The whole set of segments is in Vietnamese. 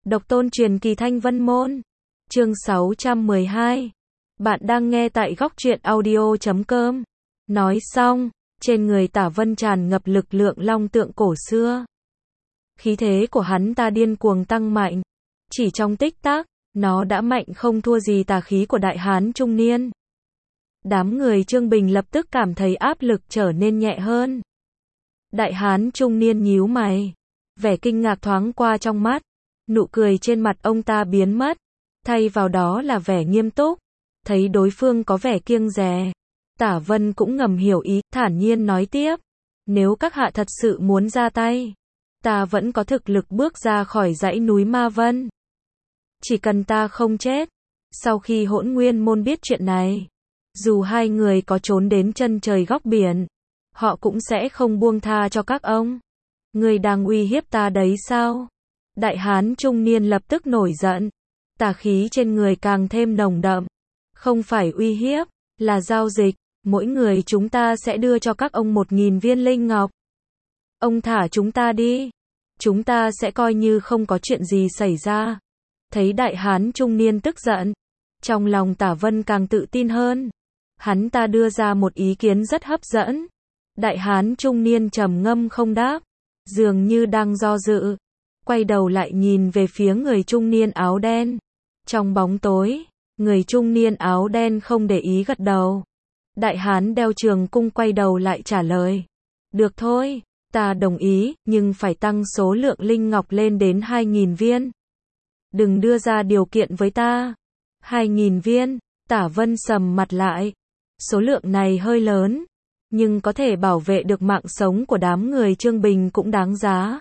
Độc tôn truyền kỳ Thanh Vân Môn. Chương 612. Bạn đang nghe tại góc truyện audio.com. Nói xong, trên người Tả Vân tràn ngập lực lượng long tượng cổ xưa. Khí thế của hắn ta điên cuồng tăng mạnh. Chỉ trong tích tắc, nó đã mạnh không thua gì tà khí của đại hán trung niên. Đám người Trương Bình lập tức cảm thấy áp lực trở nên nhẹ hơn. Đại hán trung niên nhíu mày. Vẻ kinh ngạc thoáng qua trong mắt. Nụ cười trên mặt ông ta biến mất. Thay vào đó là vẻ nghiêm túc. Thấy đối phương có vẻ kiêng dè, Tả Vân cũng ngầm hiểu ý, thản nhiên nói tiếp. Nếu các hạ thật sự muốn ra tay, ta vẫn có thực lực bước ra khỏi dãy núi Ma Vân. Chỉ cần ta không chết. Sau khi Hỗn Nguyên Môn biết chuyện này, dù hai người có trốn đến chân trời góc biển, họ cũng sẽ không buông tha cho các ông. Người đang uy hiếp ta đấy sao? Đại hán trung niên lập tức nổi giận. Tà khí trên người càng thêm nồng đậm. Không phải uy hiếp, là giao dịch. Mỗi người chúng ta sẽ đưa cho các ông 1000 viên linh ngọc. Ông thả chúng ta đi. Chúng ta sẽ coi như không có chuyện gì xảy ra. Thấy đại hán trung niên tức giận, trong lòng Tả Vân càng tự tin hơn. Hắn ta đưa ra một ý kiến rất hấp dẫn. Đại hán trung niên trầm ngâm không đáp, dường như đang do dự. Quay đầu lại nhìn về phía người trung niên áo đen. Trong bóng tối, người trung niên áo đen không để ý gật đầu. Đại hán đeo trường cung quay đầu lại trả lời. Được thôi, ta đồng ý, nhưng phải tăng số lượng linh ngọc lên đến 2000 viên. Đừng đưa ra điều kiện với ta. 2000 viên, Tả Vân sầm mặt lại. Số lượng này hơi lớn, nhưng có thể bảo vệ được mạng sống của đám người Trương Bình cũng đáng giá.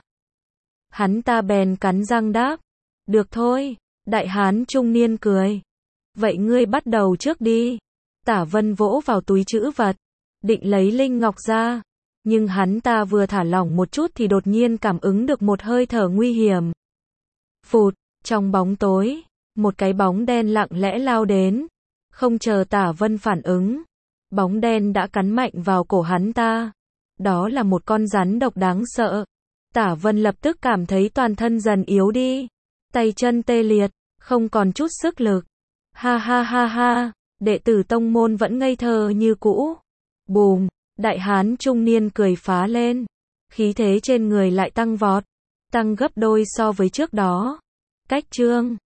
Hắn ta bèn cắn răng đáp. Được thôi, đại hán trung niên cười. Vậy ngươi bắt đầu trước đi. Tả Vân vỗ vào túi trữ vật, định lấy linh ngọc ra. Nhưng hắn ta vừa thả lỏng một chút thì đột nhiên cảm ứng được một hơi thở nguy hiểm. Phụt, trong bóng tối, một cái bóng đen lặng lẽ lao đến. Không chờ Tả Vân phản ứng, bóng đen đã cắn mạnh vào cổ hắn ta. Đó là một con rắn độc đáng sợ. Tả Vân lập tức cảm thấy toàn thân dần yếu đi. Tay chân tê liệt, không còn chút sức lực. Ha ha ha ha, đệ tử tông môn vẫn ngây thơ như cũ. Bùm, đại hán trung niên cười phá lên. Khí thế trên người lại tăng vọt. Tăng gấp đôi so với trước đó. Cách chương